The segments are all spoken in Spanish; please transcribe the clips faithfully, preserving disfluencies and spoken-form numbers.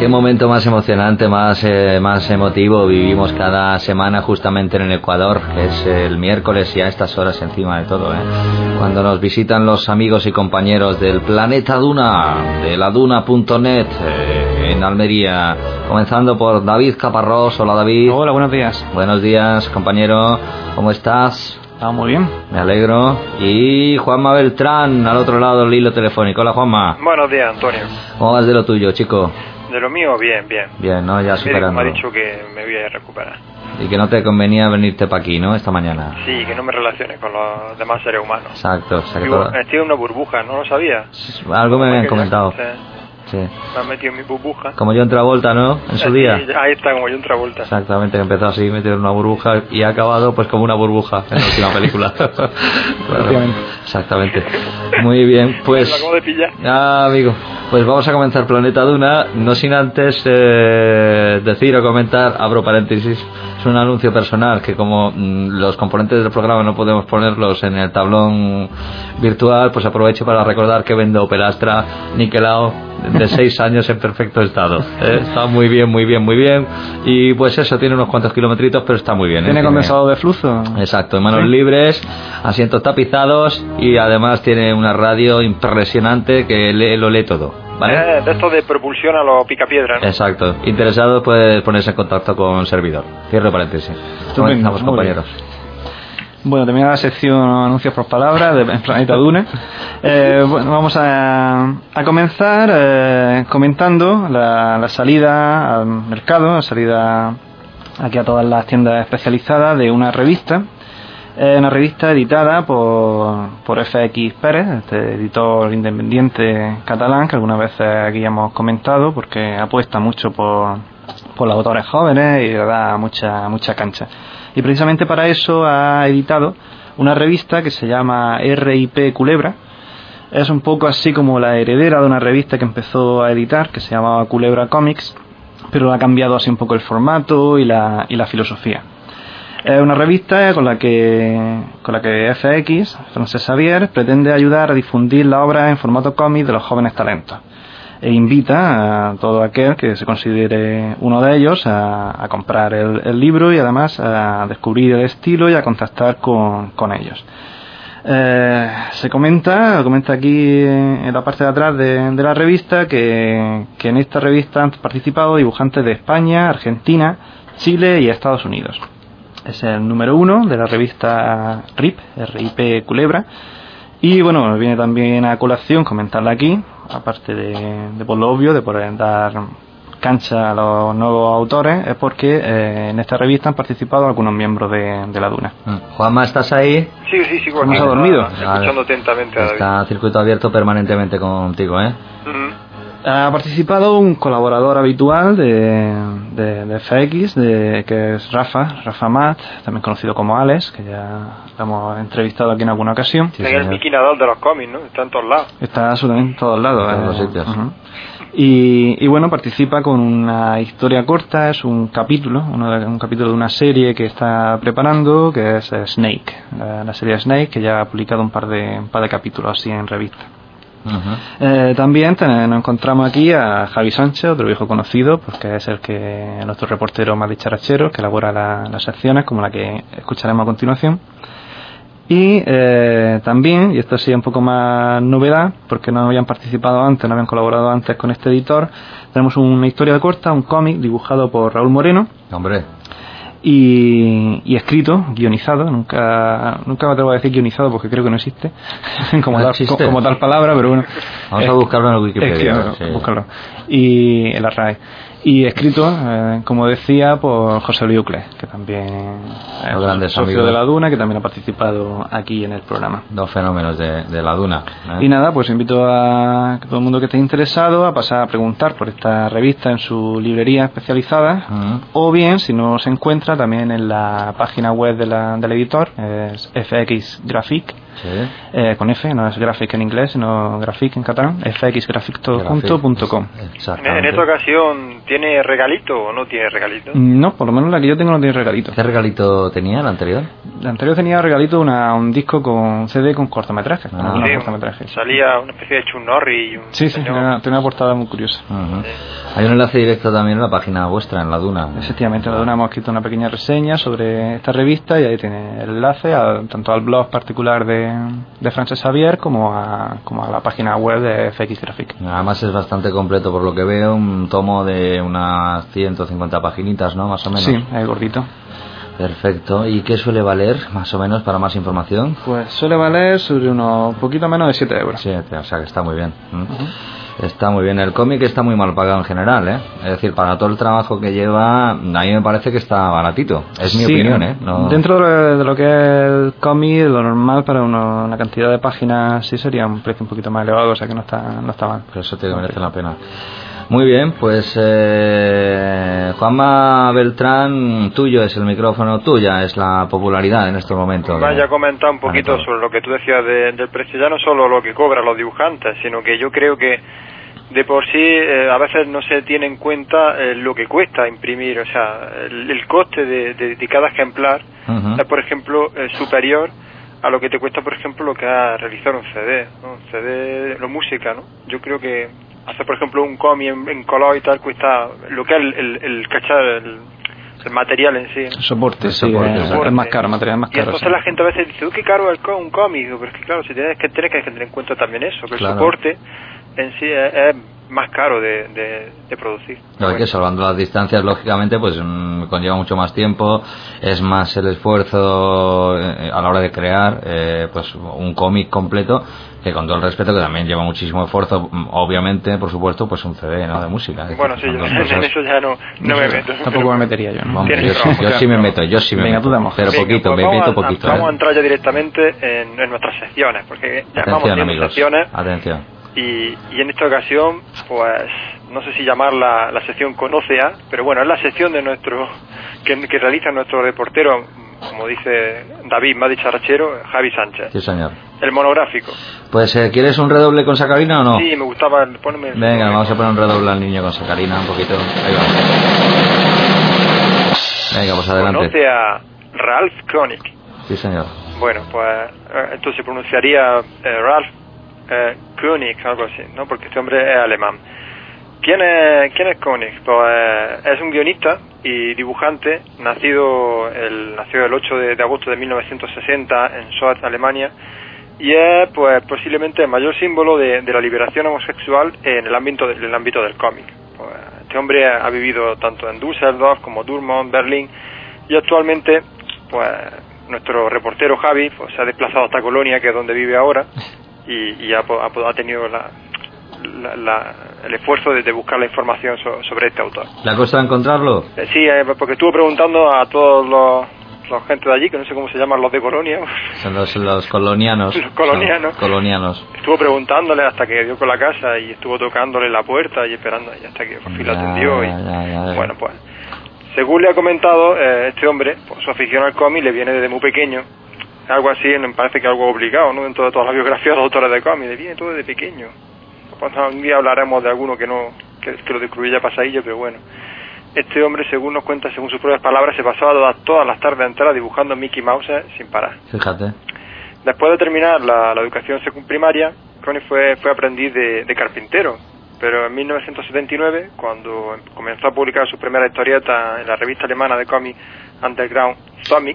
Qué momento más emocionante, más, eh, más emotivo vivimos cada semana justamente en el Ecuador, que es el miércoles y a estas horas encima de todo, ¿eh? Cuando nos visitan los amigos y compañeros del Planeta Duna, de la duna punto net, eh, en Almería, comenzando por David Caparrós. Hola, David. Hola, buenos días. Buenos días, compañero, ¿cómo estás? Estamos muy bien. Me alegro. Y Juanma Beltrán, al otro lado del hilo telefónico. Hola, Juanma. Buenos días, Antonio. ¿Cómo vas de lo tuyo, chico? De lo mío, bien, bien. Bien, ¿no? Ya superando. Me ha dicho que me voy a recuperar. Y que no te convenía venirte para aquí, ¿no? Esta mañana. Sí, que no me relacione con los demás seres humanos. Exacto. O sea que Vivo, todo... Estoy en una burbuja, ¿no lo sabía? Algo me habían comentado. Sí. Sí. Me han metido en mi burbuja. Como John Travolta, ¿no? En su sí, día. Ahí está, como John Travolta. Exactamente, que empezó así, metido en una burbuja y ha acabado pues como una burbuja en la última película. Claro, exactamente. Muy bien, pues... Me lo acabo de pillar. Ah, amigo, pues vamos a comenzar Planeta Duna, no sin antes eh, decir o comentar, abro paréntesis, es un anuncio personal que como mmm, los componentes del programa no podemos ponerlos en el tablón virtual, pues aprovecho para recordar que vendo Opel Astra niquelado de seis años en perfecto estado, ¿eh? Está muy bien, muy bien, muy bien. Y pues eso, tiene unos cuantos kilometritos, pero está muy bien, ¿eh? ¿Tiene condensador de flujo? Exacto, manos ¿Sí? libres, asientos tapizados y además tiene una radio impresionante que lee, lo lee todo, ¿vale? Eh, de esto de propulsión a los picapiedras, ¿no? Exacto. Interesado puede ponerse en contacto con un servidor. Cierro paréntesis. Comenzamos, compañeros. Bueno, termina la sección anuncios por palabras de Planeta Duna. Eh, bueno, vamos a, a comenzar eh, comentando la, la salida al mercado, la salida aquí a todas las tiendas especializadas de una revista. Eh, una revista editada por, por F X Pérez, este editor independiente catalán que algunas veces aquí hemos comentado porque apuesta mucho por, por los autores jóvenes y le da mucha, mucha cancha. Y precisamente para eso ha editado una revista que se llama R I P Culebra. Es un poco así como la heredera de una revista que empezó a editar, que se llamaba Culebra Comics, pero ha cambiado así un poco el formato y la, y la filosofía. Es una revista con la que con la que F X, Francesc Xavier, pretende ayudar a difundir la obra en formato cómic de los jóvenes talentos. E invita a todo aquel que se considere uno de ellos a, a comprar el, el libro y además a descubrir el estilo y a contactar con, con ellos. Eh, se comenta, comenta aquí en la parte de atrás de, de la revista que, que en esta revista han participado dibujantes de España, Argentina, Chile y Estados Unidos. Es el número uno de la revista R I P, R I P Culebra. Y bueno, viene también a colación comentarla aquí, aparte de, de por lo obvio, de poder dar cancha a los nuevos autores, es porque eh, en esta revista han participado algunos miembros de, de la Duna. Juanma, ¿estás ahí? Sí, sí, sí. ¿No se ha dormido? Escuchando atentamente a David. Está circuito abierto permanentemente contigo, ¿eh? Uh-huh. Ha participado un colaborador habitual de, de, de F X, de, que es Rafa, Rafa Matt, también conocido como Alex, que ya lo hemos entrevistado aquí en alguna ocasión. Sí, es el Mickey Nadal de los cómics, ¿no? Está en todos lados. Está absolutamente en todos lados. En todos eh. los sitios. Uh-huh. Y, y bueno, participa con una historia corta, es un capítulo, uno de, un capítulo de una serie que está preparando, que es Snake, la, la serie Snake, que ya ha publicado un par de, un par de capítulos así en revista. Uh-huh. Eh, también ten, nos encontramos aquí a Javi Sánchez, otro viejo conocido, porque es el que nuestro reportero más dicharachero, que elabora la, las secciones como la que escucharemos a continuación. Y eh, también, y esto sí es un poco más novedad, porque no habían participado antes, no habían colaborado antes con este editor, tenemos una historia corta, un cómic dibujado por Raúl Moreno. Hombre. Y, y escrito, guionizado, nunca nunca me atrevo a decir guionizado porque creo que no existe como, no tal, existe. como tal palabra, pero bueno, vamos es, a buscarlo en el Wikipedia, es que, sí. buscarlo. Y en la R A E y escrito, eh, como decía, por José Luis Uclés, que también es grandes socio amigos de la Duna, que también ha participado aquí en el programa. Dos fenómenos de, de la Duna, ¿eh? Y nada, pues invito a todo el mundo que esté interesado a pasar a preguntar por esta revista en su librería especializada, uh-huh. o bien, si no se encuentra, también en la página web de la, del editor, es F X Graphic, Sí. Eh, con F, no es graphic en inglés, sino graphic en catalán, f x graphic todo junto punto com. En, en esta ocasión, ¿tiene regalito o no tiene regalito? No, por lo menos la que yo tengo no tiene regalito. ¿Qué regalito tenía la anterior? La anterior tenía regalito una, un disco con C D con cortometrajes. Ah. Con Sí, cortometrajes. salía una especie de Chuck Norris y un Sí, sí, señor. tiene una, tiene una portada muy curiosa. Uh-huh. Hay un enlace directo también en la página vuestra, en La Duna. Efectivamente, en La Duna hemos escrito una pequeña reseña sobre esta revista y ahí tiene el enlace a, tanto al blog particular de, de Francesc Xavier como a, como a la página web de F X Graphic. Además es bastante completo por lo que veo, un tomo de unas ciento cincuenta paginitas, ¿no? Más o menos. Sí, es gordito. Perfecto. ¿Y qué suele valer, más o menos, para más información? Pues suele valer sobre unos poquito menos de siete euros. Sí, o sea que está muy bien. ¿Mm? Uh-huh. Está muy bien. El cómic está muy mal pagado en general, ¿eh? Es decir, para todo el trabajo que lleva, a mí me parece que está baratito. Es mi sí, opinión, ¿eh? No... Dentro de, de lo que es el cómic, lo normal para uno, una cantidad de páginas sí sería un precio un poquito más elevado, o sea que no está, no está mal. Por eso te merece la pena. Muy bien, pues eh, Juanma Beltrán, tuyo es el micrófono, tuya es la popularidad en estos momentos. Vaya a comentar un poquito sobre lo que tú decías de, del precio, ya no solo lo que cobran los dibujantes, sino que yo creo que de por sí eh, a veces no se tiene en cuenta eh, lo que cuesta imprimir, o sea, el, el coste de, de, de cada ejemplar uh-huh. es, por ejemplo, eh, superior a lo que te cuesta, por ejemplo, lo que ha realizado un C D, ¿no? Un C D, la música, ¿no? Yo creo que hacer, por ejemplo, un cómic en, en color y tal cuesta lo que es el, el, el cachar, el, el material en sí, ¿no? El soporte, el sí, soporte, es, es más caro, material más caro. Y entonces sí. La gente a veces dice, uy, qué caro es un cómic, pero es que claro, si tienes que tener que tener en cuenta también eso, que claro. El soporte en sí es, es más caro de, de, de producir. No, bueno. Que salvando las distancias, lógicamente, pues mmm, conlleva mucho más tiempo, es más el esfuerzo eh, a la hora de crear eh, pues un cómic completo, que con todo el respeto, que también lleva muchísimo esfuerzo, obviamente, por supuesto, pues un C D, ¿no? De música. Bueno, sí, yo cosas... en eso ya no, no me meto. Tampoco me metería yo, ¿no? Vamos, yo, sí, yo sí me meto, yo sí me Venga, meto. Tú damos. Pero Venga, poquito, pues me meto a, poquito. Vamos ¿eh? a entrar ya directamente en, en nuestras secciones, porque ya Atención, vamos teniendo amigos. secciones. Atención. Y, y en esta ocasión, pues, no sé si llamarla la sección Conoce a, pero bueno, es la sección de nuestro, que, que realiza nuestro reportero, como dice David, más dicharachero, Javi Sánchez. Sí, señor. El monográfico. Pues, eh, ¿quieres un redoble con sacarina o no? Sí, me gustaba ponerme... Venga, vamos a poner un redoble al niño con sacarina, un poquito. Ahí va. Venga, pues adelante. Conoce a Ralph Koenig. Sí, señor. Bueno, pues, esto se pronunciaría eh, Ralph Eh, Koenig, algo así, ¿no? Porque este hombre es alemán. ¿Quién es, quién es Koenig? Pues es un guionista y dibujante, nacido el, nació el ocho de agosto de mil novecientos sesenta en Solz, Alemania, y es pues posiblemente el mayor símbolo de, de la liberación homosexual en el ámbito, en el ámbito del cómic. Pues, este hombre ha vivido tanto en Düsseldorf como Dortmund, Berlín, y actualmente, pues, nuestro reportero Javi pues, se ha desplazado hasta Colonia, que es donde vive ahora, y, y ha, ha, ha tenido la, la, la, el esfuerzo de, de buscar la información so, sobre este autor. ¿Le ha costado encontrarlo? Eh, sí, eh, porque estuve preguntando a todos los, los gente de allí, que no sé cómo se llaman los de Colonia. Son los, los colonianos. Los colonianos. No, colonianos. Estuvo preguntándole hasta que dio con la casa y estuvo tocándole la puerta y esperando y hasta que por fin lo atendió. Y, ya, ya, ya. Bueno, pues, según le ha comentado eh, este hombre, pues, su afición al cómic le viene desde muy pequeño. Algo así, me parece que algo obligado, ¿no? Dentro de todas las biografías de los autores de cómics, le viene todo desde pequeño. Pues, un día hablaremos de alguno que no que, que lo descubrí ya pasadillo, pero bueno. Este hombre, según nos cuenta, según sus propias palabras, se pasaba todas, todas las tardes enteras dibujando Mickey Mouse sin parar. Fíjate. Después de terminar la, la educación secundaria, Koenig fue, fue aprendiz de, de carpintero, pero en mil novecientos setenta y nueve, cuando comenzó a publicar su primera historieta en la revista alemana de cómic Underground Comic,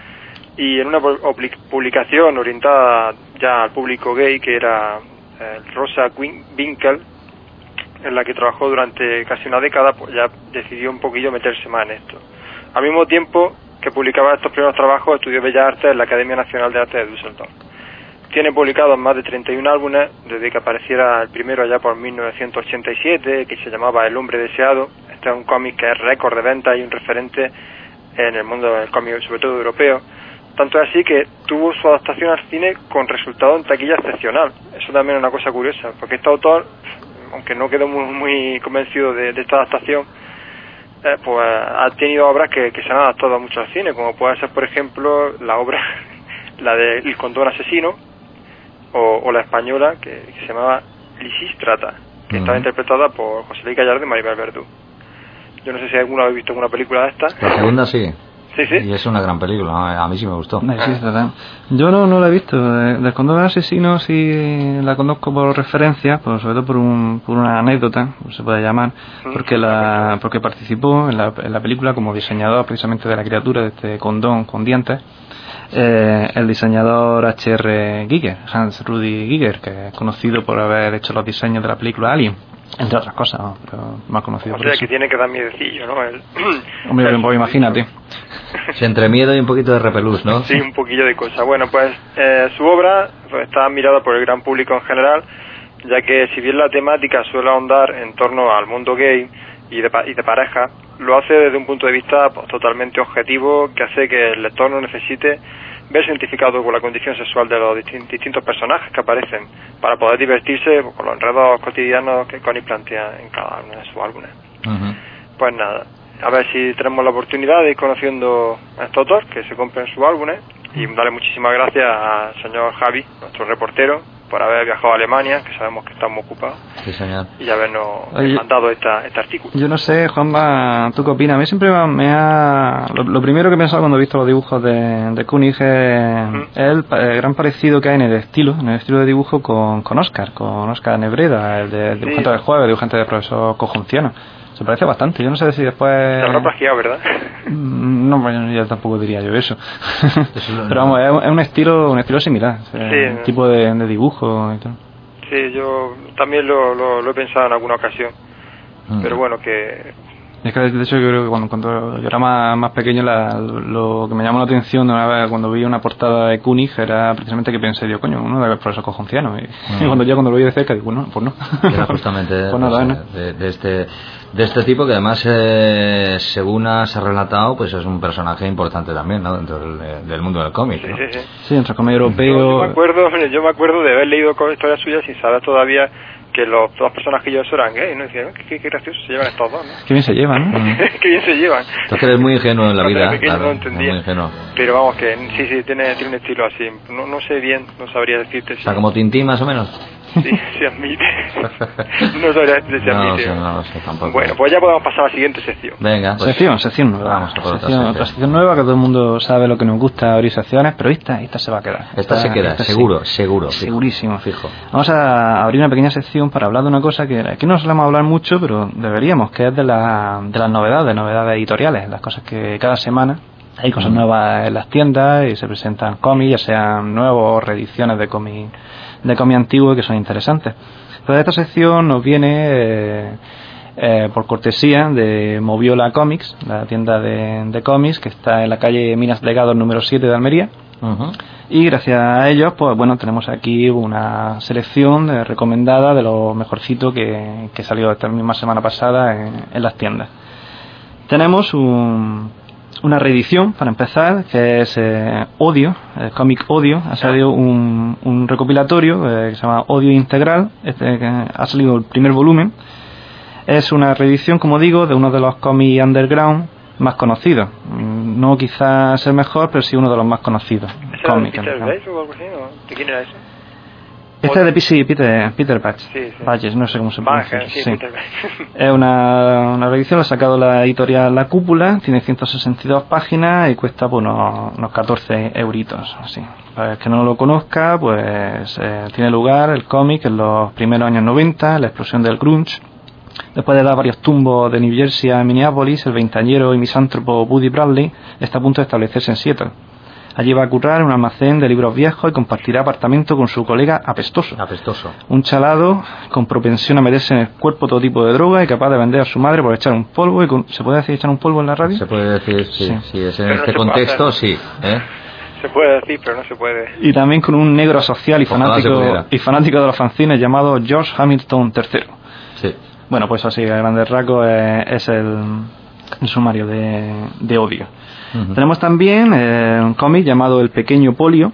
y en una publicación orientada ya al público gay, que era eh, Rosa Winkel, en la que trabajó durante casi una década, pues ya decidió un poquillo meterse más en esto. Al mismo tiempo que publicaba estos primeros trabajos, estudió Bellas Artes en la Academia Nacional de Artes de Düsseldorf. Tiene publicados más de treinta y un álbumes, desde que apareciera el primero allá por mil novecientos ochenta y siete, que se llamaba El Hombre Deseado. Este es un cómic que es récord de ventas y un referente en el mundo del cómic, sobre todo europeo. Tanto es así que tuvo su adaptación al cine con resultado en taquilla excepcional. Eso también es una cosa curiosa, porque este autor, aunque no quedó muy, muy convencido de, de esta adaptación, eh, pues ha tenido obras que, que se han adaptado mucho al cine, como puede ser, por ejemplo, la obra, la de El Condón Asesino, o, o la española, que, que se llamaba Lisístrata, que uh-huh. estaba interpretada por José Luis Gallardo y Maribel Verdú. Yo no sé si alguno ha visto alguna película de estas. La segunda sí. Sí, sí. Y es una gran película, a mí sí me gustó. No, sí, ah. Yo no, no la he visto. Del Condón Asesino sí la conozco por referencia, pues sobre todo por, un, por una anécdota, se puede llamar, porque la porque participó en la, en la película como diseñador precisamente de la criatura, de este condón con dientes, eh, el diseñador H R Giger, Hans Rudi Giger, que es conocido por haber hecho los diseños de la película Alien, entre otras cosas, ¿no? Pero más conocido o por sea, eso. que tiene que dar miedecillo, ¿no? El... Hombre, el... pues imagínate. Sí, entre miedo y un poquito de repelús, ¿no? Sí, un poquillo de cosa. Bueno, pues eh, su obra pues, está mirada por el gran público en general, ya que si bien la temática suele ahondar en torno al mundo gay y de, y de pareja, lo hace desde un punto de vista pues, totalmente objetivo, que hace que el lector no necesite verse identificado con la condición sexual de los distintos personajes que aparecen, para poder divertirse con los enredos cotidianos que Connie plantea en cada uno de sus álbumes. Uh-huh. Pues nada, a ver si tenemos la oportunidad de ir conociendo a este autor, que se compren sus álbumes, y darle muchísimas gracias al señor Javi, nuestro reportero, por haber viajado a Alemania, que sabemos que estamos ocupados, sí, señor, y habernos Oye, mandado esta, este artículo. Yo no sé, Juanma, ¿tú qué opinas? A mí siempre me ha... Lo, lo primero que he pensado cuando he visto los dibujos de, de Koenig es ¿Mm? el, el gran parecido que hay en el estilo, en el estilo de dibujo con, con Oscar, con Oscar Nebreda, el de, el dibujante sí. del jueves, el dibujante del profesor Cojunciano. Se parece bastante, yo no sé si después... Se habrá plagiado, ¿verdad? No, bueno, yo tampoco diría yo eso. Pero vamos, es un estilo un estilo similar, sí, un ¿no? tipo de, de dibujo y tal. Sí, yo también lo, lo, lo he pensado en alguna ocasión, mm. pero bueno, que... Es que de hecho yo creo que cuando, cuando yo era más, más pequeño la, lo que me llamó la atención de una vez cuando vi una portada de Koenig era precisamente que pensé, digo, coño, uno de profesor Cojunciano. Y, mm. y cuando ya cuando lo vi de cerca digo, bueno, pues no. Era justamente pues pues, nada, ¿no? de, de este de este tipo que además eh, según has relatado pues es un personaje importante también, ¿no? Dentro del, del mundo del cómic, ¿no? Sí, sí, sí. Sí, entre el cómic europeo. Yo, yo me acuerdo, yo me acuerdo de haber leído historias suyas sin saber todavía que los dos personajillos eran gays, ¿no? Decían, qué, qué gracioso se llevan estos dos, ¿no? Qué bien se llevan, ¿no? Qué bien se llevan. Entonces eres muy ingenuo en la vida, pequeño, claro, no entendía. muy ingenuo. Pero vamos, que sí, sí, tiene, tiene un estilo así. No, no sé bien, no sabría decirte si... O sea, como Tintín más o menos. Sí, se admite. No sabría decirte si admite. No, no, no sé, tampoco. Bueno, pues ya podemos pasar a la siguiente sección. Venga, pues, sección, sección nueva. Vamos a por otra sección, sección. otra sección nueva, que todo el mundo sabe lo que nos gusta abrir secciones, pero esta, esta se va a quedar. Esta, esta se queda, esta seguro, sí. seguro. Segurísimo. Fijo. Vamos a abrir una pequeña sección para hablar de una cosa que aquí no solemos hablar mucho, pero deberíamos, que es de, la, de las novedades, novedades editoriales, las cosas que cada semana hay cosas nuevas en las tiendas y se presentan cómics, ya sean nuevos o reediciones de cómics de cómic antiguo que son interesantes. Entonces esta sección nos viene eh, eh, por cortesía de Moviola Comics, la tienda de, de cómics que está en la calle Minas Legados número siete de Almería. Uh-huh. Y gracias a ellos, pues bueno, tenemos aquí una selección de, recomendada de lo mejorcito que, que salió esta misma semana pasada en, en las tiendas. Tenemos un, una reedición, para empezar, que es eh, Odio, el cómic Odio. Ha salido un, un recopilatorio eh, que se llama Odio Integral, este, que ha salido el primer volumen. Es una reedición, como digo, de uno de los cómics underground más conocidos. No quizás el mejor, pero sí uno de los más conocidos. ¿Ese era de Peter Bates o algo así? ¿O de quién era eso? Este es de P C, Peter, Peter Patch. Sí, sí. Patches, no sé cómo se pronuncia. Sí, sí. Peter Es una, una reedición, la ha sacado la editorial La Cúpula, tiene ciento sesenta y dos páginas y cuesta pues, unos, unos catorce euritos. Así. Para el que no lo conozca, pues eh, tiene lugar el cómic en los primeros años noventa, la explosión del grunge. Después de dar varios tumbos de New Jersey a Minneapolis, el veintañero y misántropo Buddy Bradley está a punto de establecerse en Seattle. Allí va a currar en un almacén de libros viejos y compartirá apartamento con su colega Apestoso. Apestoso. Un chalado con propensión a meterse en el cuerpo todo tipo de droga y capaz de vender a su madre por echar un polvo. Y con... ¿Se puede decir echar un polvo en la radio? Se puede decir, sí. sí. sí es en pero este no contexto, sí. ¿eh? Se puede decir, pero no se puede. Y también con un negro social y fanático, y fanático de los fanzines llamado George Hamilton tercero. Sí. Bueno, pues así, a grandes rasgos eh, es el, el sumario de, de Odio. Uh-huh. Tenemos también eh, un cómic llamado El Pequeño Polio.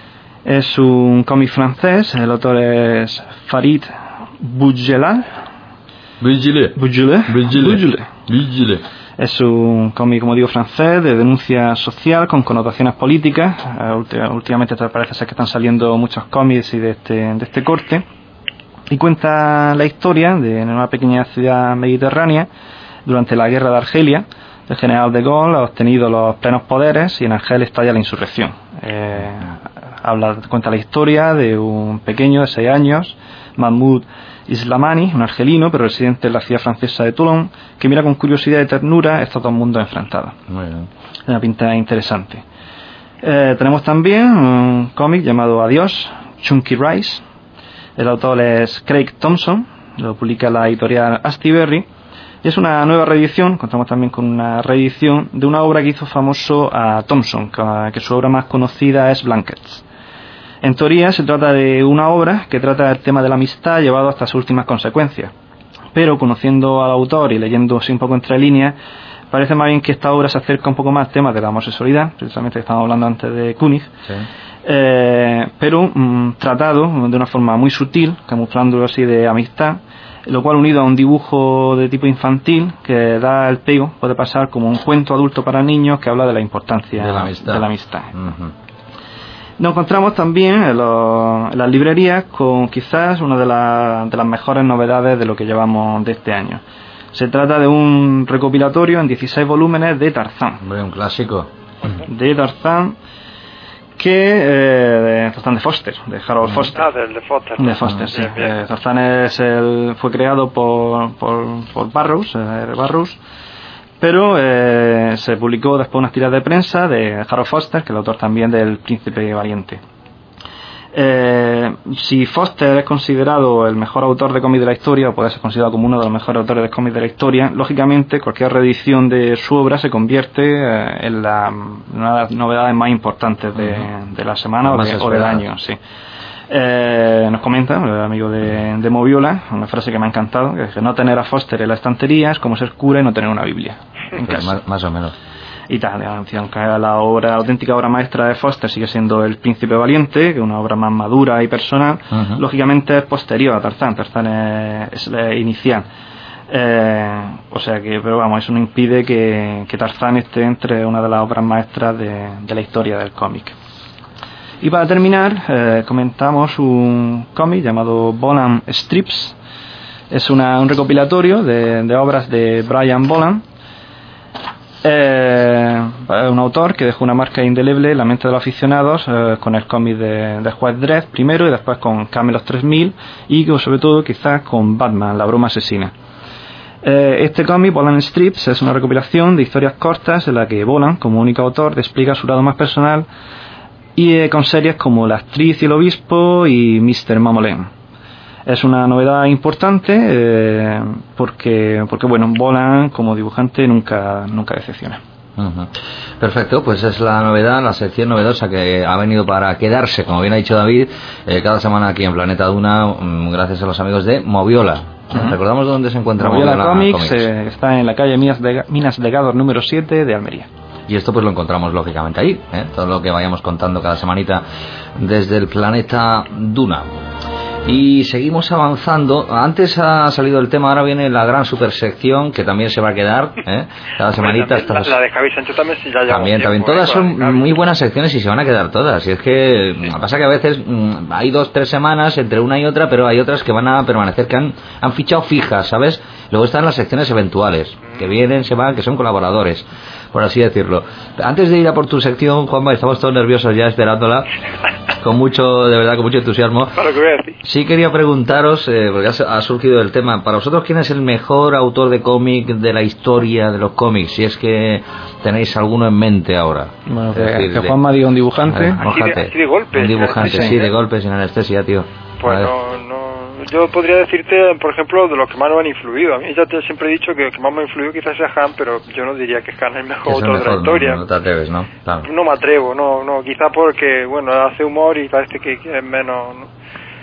Es un cómic francés, el autor es Farid Boudjelal. Boudjelal. Boudjelal. Boudjelal. Boudjelal. Es un cómic, como digo, francés, de denuncia social con connotaciones políticas. Últimamente parece ser que están saliendo muchos cómics y de este, de este corte. Y cuenta la historia de una pequeña ciudad mediterránea durante la guerra de Argelia. El general de Gaulle ha obtenido los plenos poderes y en Argel estalla la insurrección. Eh, habla, cuenta la historia de un pequeño de seis años, Mahmoud Islamani, un argelino, pero residente en la ciudad francesa de Toulon, que mira con curiosidad y ternura estos dos mundos enfrentados. Muy bien. Una pinta interesante. Eh, tenemos también un cómic llamado Adiós, Chunky Rice. El autor es Craig Thompson, lo publica la editorial Astiberri. Y es una nueva reedición, contamos también con una reedición de una obra que hizo famoso a Thompson, que su obra más conocida es Blankets. En teoría se trata de una obra que trata el tema de la amistad llevado hasta sus últimas consecuencias. Pero conociendo al autor y leyendo así un poco entre líneas, parece más bien que esta obra se acerca un poco más al tema de la homosexualidad, precisamente que estábamos hablando antes de Koenig, sí. eh, pero mmm, tratado de una forma muy sutil, camuflándolo así de amistad, lo cual unido a un dibujo de tipo infantil que da el pego, puede pasar como un cuento adulto para niños que habla de la importancia de la amistad. De la amistad. Uh-huh. Nos encontramos también en, los, en las librerías con quizás una de, la, de las mejores novedades de lo que llevamos de este año. Se trata de un recopilatorio en dieciséis volúmenes de Tarzán. Hombre, un clásico. De Tarzán, que eh, de Tarzán de Foster, de Harold Foster. Ah, del de Foster. De Foster, sí. Eh, Tarzán es el, fue creado por, por, por Burroughs, eh, Burroughs. Pero eh, se publicó después unas tiras de prensa de Harold Foster, que es el autor también del Príncipe Valiente. Eh, si Foster es considerado el mejor autor de cómics de la historia, o puede ser considerado como uno de los mejores autores de cómics de la historia, lógicamente cualquier reedición de su obra se convierte eh, en la, una de las novedades más importantes de, de la semana o, de, o del año. Sí. Eh, nos comenta el amigo de, de Moviola una frase que me ha encantado, que es que no tener a Foster en la estantería es como ser cura y no tener una Biblia en pues casa. Más, más o menos. Y tal, aunque la obra, la auténtica obra maestra de Foster sigue siendo El Príncipe Valiente, que es una obra más madura y personal, uh-huh. Lógicamente es posterior a Tarzán. Tarzán es, es la inicial. Eh, o sea que, pero vamos, eso no impide que, que Tarzán esté entre una de las obras maestras de, de la historia del cómic. Y para terminar, eh, comentamos un cómic llamado Bolan Strips. Es una, un recopilatorio de, de obras de Brian Bolan. Eh, un autor que dejó una marca indeleble en la mente de los aficionados eh, con el cómic de, de Juez Dredd primero y después con Camelot tres mil y sobre todo quizás con Batman, la broma asesina. Eh, este cómic, Bolan Strips, es una recopilación de historias cortas en la que Bolan, como único autor, despliega su lado más personal y eh, con series como La actriz y el obispo y mister Mamolén. Es una novedad importante eh, porque, porque bueno, Bolan como dibujante nunca, nunca decepciona. Uh-huh. Perfecto, pues es la novedad, la sección novedosa que ha venido para quedarse, como bien ha dicho David, eh, cada semana aquí en Planeta Duna, um, gracias a los amigos de Moviola. Uh-huh. ¿Recordamos dónde se encuentra Moviola, Moviola Comics? Comics? Eh, está en la calle Minas de, Minas de Gador número siete de Almería. Y esto pues lo encontramos lógicamente ahí, ¿eh? Todo lo que vayamos contando cada semanita desde el Planeta Duna. Y seguimos avanzando. Antes ha salido el tema, ahora viene la gran supersección que también se va a quedar, ¿eh? Cada semanita. La, la de Javi Sancho también sí ya lleva También, tiempo, también. Todas ¿eh? son muy buenas secciones y se van a quedar todas. Y es que pasa que a veces mmm, hay dos, tres semanas entre una y otra, pero hay otras que van a permanecer, que han, han fichado fijas, ¿sabes? Luego están las secciones eventuales, que vienen, se van, que son colaboradores, por así decirlo. Antes de ir a por tu sección, Juanma, estamos todos nerviosos ya esperándola. Con mucho, de verdad, con mucho entusiasmo. Sí quería preguntaros, eh, porque ha surgido el tema, para vosotros, ¿quién es el mejor autor de cómic de la historia de los cómics? Si es que tenéis alguno en mente ahora. Bueno, que, decir, que Juanma diga un dibujante. Ver, así, de, así de golpe. Un dibujante, sí, sí, de golpe, sin anestesia, tío. Pues no, no... Yo podría decirte, por ejemplo, de los que más nos han influido. A mí ya te siempre he dicho que el que más me ha influido quizás sea Han, pero yo no diría que Han es el mejor es el autor mejor, de la historia. No, no te atreves, ¿no? Claro. No me atrevo, no, no. Quizá porque, bueno, hace humor y parece que, que es menos... ¿no?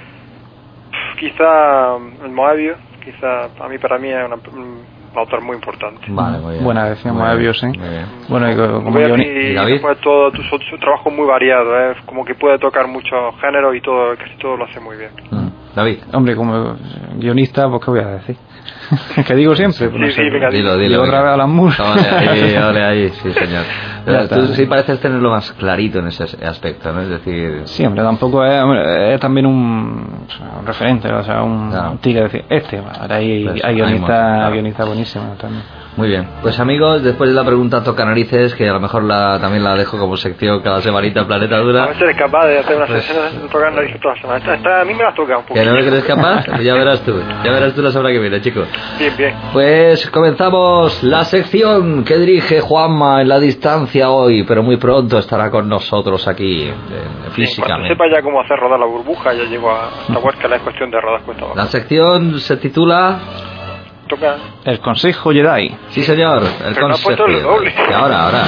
Quizá el Moebius, quizá a mí para mí es una, un autor muy importante. Vale, muy bien. Buena decisión, Moebius, ¿eh? Bueno, y como yo y David, pues todo su, su trabajo es muy variado, es ¿eh? Como que puede tocar muchos géneros y todo, casi todo lo hace muy bien. Mm. David. Hombre, como guionista, pues ¿qué voy a decir? Que digo siempre. Pues, sí, no sí, sé, venga, dilo, dilo. Digo otra vez a Alan Moore. Ole ahí, ole ahí, sí, señor. Ya Tú está. sí pareces tenerlo más clarito en ese aspecto, ¿no? Es decir... Sí, hombre, tampoco es, hombre, es también un, o sea, un referente, o sea, un, Claro. un tigre. Decir, este, ahora hay, Pues, hay hay guionistas muchos, claro. guionistas buenísimos también. Muy bien, pues amigos, después de la pregunta toca narices, que a lo mejor la, también la dejo como sección cada semanita en Planeta A Dura. ver si eres capaz de hacer una Pues- sesión de tocar narices todas las semanas. Esta, esta a mí me las toca un poco. ¿Que no me crees capaz? Pues ya verás tú, ya verás tú la semana que viene, chicos. Bien, bien. Pues comenzamos la sección que dirige Juanma en la distancia hoy, pero muy pronto estará con nosotros aquí, eh, Cuando físicamente. sepa ya cómo hacer rodar la burbuja, ya llego a esta huerca, la es cuestión de rodar cuesta abajo. La sección se titula... Toca. El Consejo Jedi. Sí, señor, el Pero no ha consejo. puesto el doble. Sí, ahora, ahora.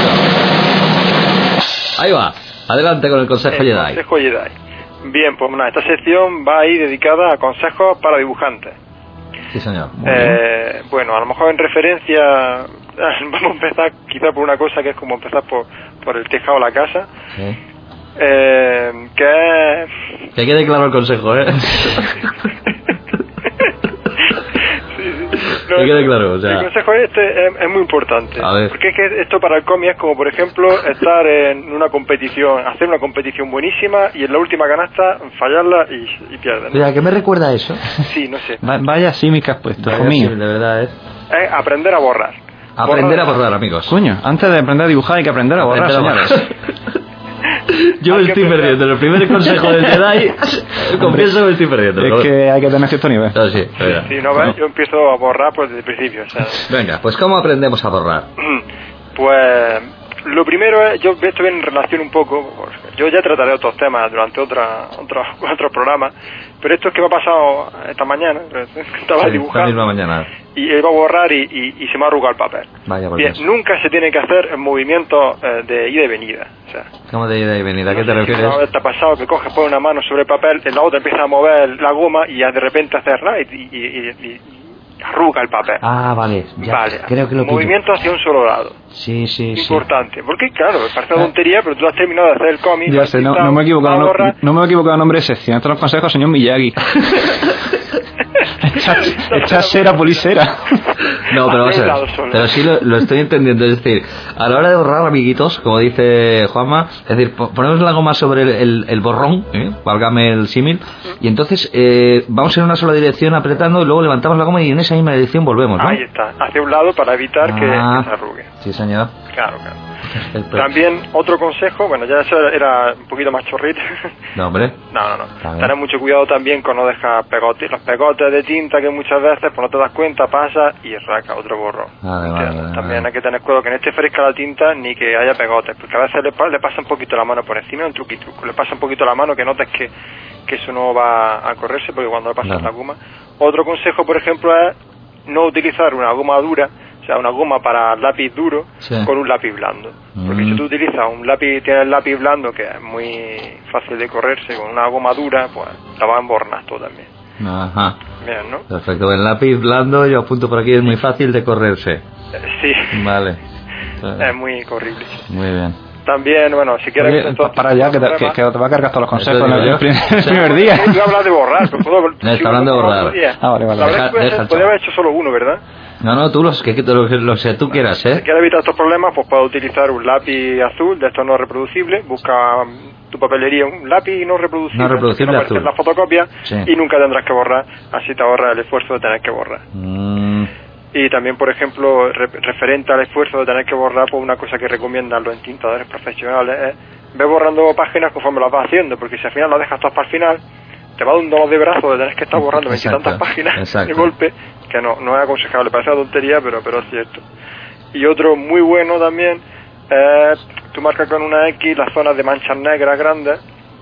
Ahí va, adelante con el consejo el Jedi. Consejo Jedi. Bien, pues nada, esta sección va a ir dedicada a consejos para dibujantes. Sí, señor. Eh, bueno, a lo mejor en referencia, vamos a empezar quizá por una cosa que es como empezar por, por el tejado de la casa, Sí. eh, que es... Que quede claro el consejo, ¿eh? No, que quede claro, o sea... el consejo este es, es muy importante, A ver. porque es que esto para el cómic es como, por ejemplo, estar en una competición, hacer una competición buenísima y en la última canasta fallarla y, y pierden, ¿no? Mira, ¿qué me recuerda eso? Sí, no sé. Va- Vaya sí que has puesto, hijo Vaya, mío. sí, de verdad, ¿eh? Es aprender a borrar. Aprender a borrar, amigos. Coño, antes de aprender a dibujar hay que aprender a borrar, Aprender a señores. Yo me Hay que estoy aprender. perdiendo. El primer consejo del Jedi, confieso, me estoy perdiendo. pero Es que hay que tener cierto nivel. bueno. No, sí, venga. Si no ves, yo empiezo a borrar pues desde el principio, o sea... Venga, pues ¿cómo aprendemos a borrar? Pues lo primero es, yo esto viene en relación un poco, pues, yo ya trataré otros temas durante otra, otros otros programas, pero esto es que me ha pasado esta mañana, estaba Sí, dibujando la misma mañana. y iba a borrar y, y, y se me ha arrugado el papel. Vaya por Bien, Dios. nunca se tiene que hacer movimientos eh, de ida y venida, o sea, ¿Cómo te ida y venida? ¿A qué no te sé si refieres? alguna vez te ha pasado que coges, pones una mano sobre el papel, en la otra empieza a mover la goma y ya de repente haces right y, y, y, y arruga el papel. Ah, vale. Ya, Vale, creo que lo pillo. movimiento hacia un solo lado. Sí, sí, sí. Importante, porque claro, parece una tontería, pero tú has terminado de hacer el cómic. Ya sé, no, no me he equivocado, no, Ahorra- no me he equivocado el nombre de sección. Estos son los consejos, señor Miyagi. Echa, echa cera, policera. No, pero vamos Hacia un a lado ver. solo. Pero sí lo, lo estoy entendiendo. Es decir, a la hora de borrar, amiguitos, como dice Juanma, es decir, po- ponemos la goma sobre el, el, el borrón, ¿eh? Válgame el símil, y entonces eh, vamos en una sola dirección apretando y luego levantamos la goma y en esa misma dirección volvemos, ¿no? Ahí está, hacia un lado para evitar que, Ah, que se arrugue. Sí, señor. Claro, claro. Perfecto. También otro consejo, bueno, ya eso era un poquito más chorrito. No, hombre. No, no, no. Está bien. Tener mucho cuidado también con no dejar pegotes. Los pegotes de tinta que muchas veces, pues no te das cuenta, pasa y raca otro borrón. Vale, vale, ¿Entiendes? vale, También vale. hay que tener cuidado que no esté fresca la tinta ni que haya pegotes, porque a veces le, pa- le pasa un poquito la mano por encima, un truqui truco. Le pasa un poquito la mano que notes que, que eso no va a correrse, porque cuando le pasas Claro. la goma. Otro consejo, por ejemplo, es no utilizar una goma dura, o sea, una goma para lápiz duro, Sí. con un lápiz blando. Porque Mm. si tú utilizas un lápiz, tienes el lápiz blando, que es muy fácil de correrse, con una goma dura, pues la va a embornar todo también. Ajá. Bien, ¿no? Perfecto. El lápiz blando, yo apunto por aquí, es muy fácil de correrse. Eh, Sí, Vale. es muy corrible. Muy bien. También, bueno, si quieres... Oye, entonces- para allá, que te, que, que te va a cargar todos los consejos Eso en el, digo yo. primer, el Sí. primer día. Yo iba a hablar de borrar, pero puedo... No, está hablando de borrar. Ah, vale, vale. La verdad Deja- es que puede deja ser- el podría chaval. haber hecho solo uno, ¿verdad? No, no, tú los que, que lo, lo que tú quieras, Si ¿eh? quieres evitar estos problemas, pues puedes utilizar un lápiz azul de estos no reproducibles. Busca mm, tu papelería un lápiz no reproducible, No reproducible que no aparece azul. en la fotocopia, Sí. y nunca tendrás que borrar. Así te ahorras el esfuerzo de tener que borrar. Mm, Y también, por ejemplo, re- referente al esfuerzo de tener que borrar, pues una cosa que recomiendan los entintadores profesionales es ve borrando páginas conforme las vas haciendo, porque si al final las dejas todas para el final, te va a dar un dolor de brazo de tener que estar borrando veintitantas Exacto, páginas exacto. de golpe, que no, no es aconsejable, parece una tontería, pero, pero es cierto. Y otro muy bueno también es, tú marcas con una X las zonas de manchas negras grandes,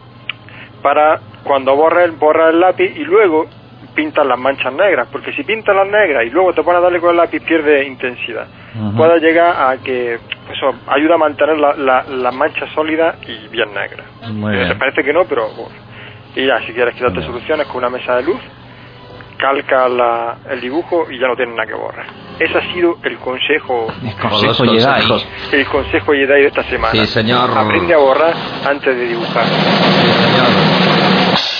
para cuando borres, borras el lápiz y luego pintas las manchas negras, porque si pintas las negras y luego te pones a darle con el lápiz pierde intensidad. Ujú. Puede llegar a que eso ayuda a mantener la, la, las manchas sólidas y bien negras. Muy Eh, bien. Parece que no, pero bueno. Y ya, si quieres quitarte Muy bien. soluciones con una mesa de luz, calca la, el dibujo y ya no tienes nada que borrar. Ese ha sido el consejo, El Con consejo los Jedi. consejos. el consejo Jedi de esta semana. Sí, señor. Aprende a borrar antes de dibujar. Sí, señor.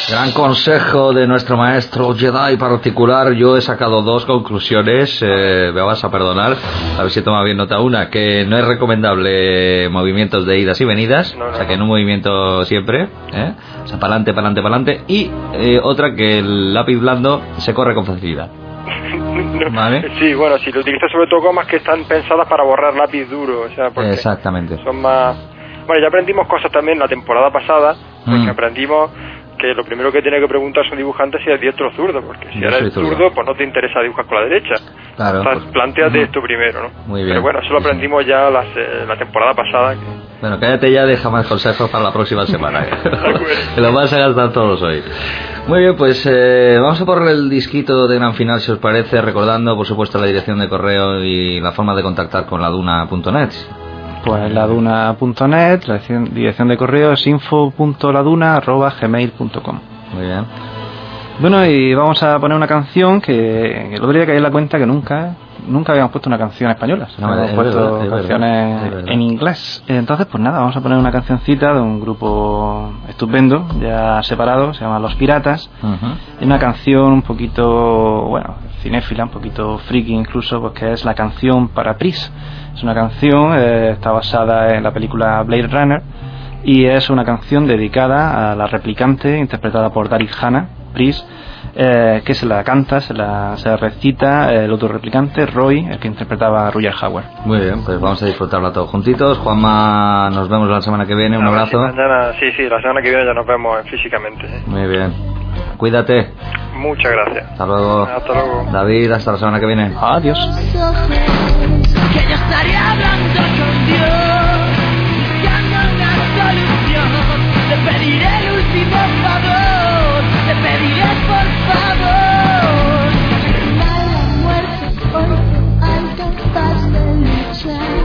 Gran consejo de nuestro maestro Jedi particular. Yo he sacado dos conclusiones, eh, me vas a perdonar, a ver si toma bien nota. Una, que no es recomendable movimientos de idas y venidas, no, no, o sea que en un movimiento siempre, ¿eh? O sea, para adelante, para adelante, para adelante. Y eh, otra, que el lápiz blando se corre con facilidad. ¿Vale? Sí, bueno, si lo utilizas sobre todo gomas que están pensadas para borrar lápiz duro, o sea, porque exactamente. Son más... Bueno, ya aprendimos cosas también la temporada pasada, porque mm. aprendimos que lo primero que tiene que preguntarse un dibujante es si es diestro o zurdo, porque si eres zurdo, zurdo, pues no te interesa dibujar con la derecha. Claro. O sea, pues, planteate uh-huh. esto primero, ¿no? Muy bien. Pero bueno, eso lo aprendimos sí, sí. ya las, eh, la temporada pasada. Que... Bueno, cállate ya, deja más consejos para la próxima semana. Que lo vas a gastar todos hoy. Muy bien, pues eh, vamos a por el disquito de gran final, si os parece, recordando, por supuesto, la dirección de correo y la forma de contactar con laduna punto net. Pues laduna punto net, la dirección de correo es info punto laduna arroba gmail punto com. Muy bien. Bueno, y vamos a poner una canción que, que el otro día caí en la cuenta que nunca nunca habíamos puesto una canción española, no, habíamos puesto verdad, canciones verdad, en inglés. Entonces, pues nada, vamos a poner una cancioncita de un grupo estupendo, ya separado, se llama Los Piratas. Uh-huh. Y una canción un poquito, bueno, cinéfila, un poquito friki incluso, porque es la canción para Pris. Es una canción, eh, está basada en la película Blade Runner, y es una canción dedicada a la replicante interpretada por Daryl Hannah, Pris, eh, que se la canta, se la se recita el otro replicante, Roy, el que interpretaba a Roger Hauer. Muy bien, pues vamos a disfrutarla todos juntitos. Juanma, nos vemos la semana que viene, un a abrazo. Si mañana, sí, sí, la semana que viene ya nos vemos físicamente. ¿Sí? Muy bien, cuídate. Muchas gracias. Hasta luego. Hasta luego. David, hasta la semana que viene. Adiós. Que yo estaría hablando con Dios, buscando una solución. Te pediré el último favor, te pediré por favor. La muerte hoy incapaz de luchar.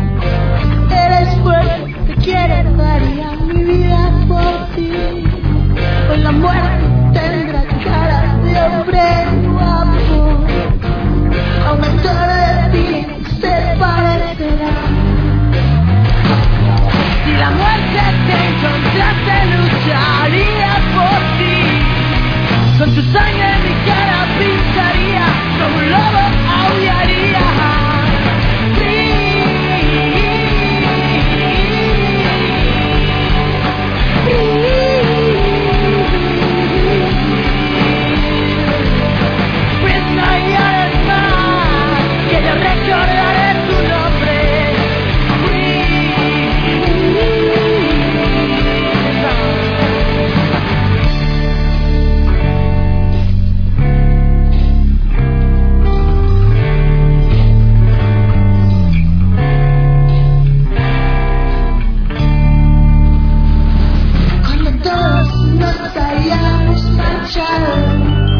Eres fuerte, te quiero, daría mi vida por ti. Hoy la muerte tendrá cara de hombre guapo. Aumentar de ti se parecerá. Si la muerte te encontrase, lucharía por ti. Con tu sangre mi cara pintaría, como un lobo aullaría. Pues no llores más, que yo recordaré tu nombre. Nos hayamos marchado,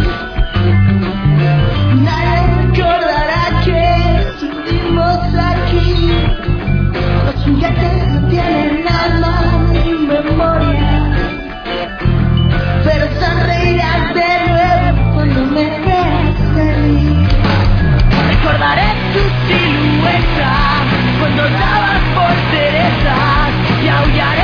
nadie recordará que estuvimos aquí. Los juguetes no tienen alma ni memoria, pero sonreirás de nuevo cuando me veas venir. Recordaré tu silueta cuando dabas por cerezas y aullaré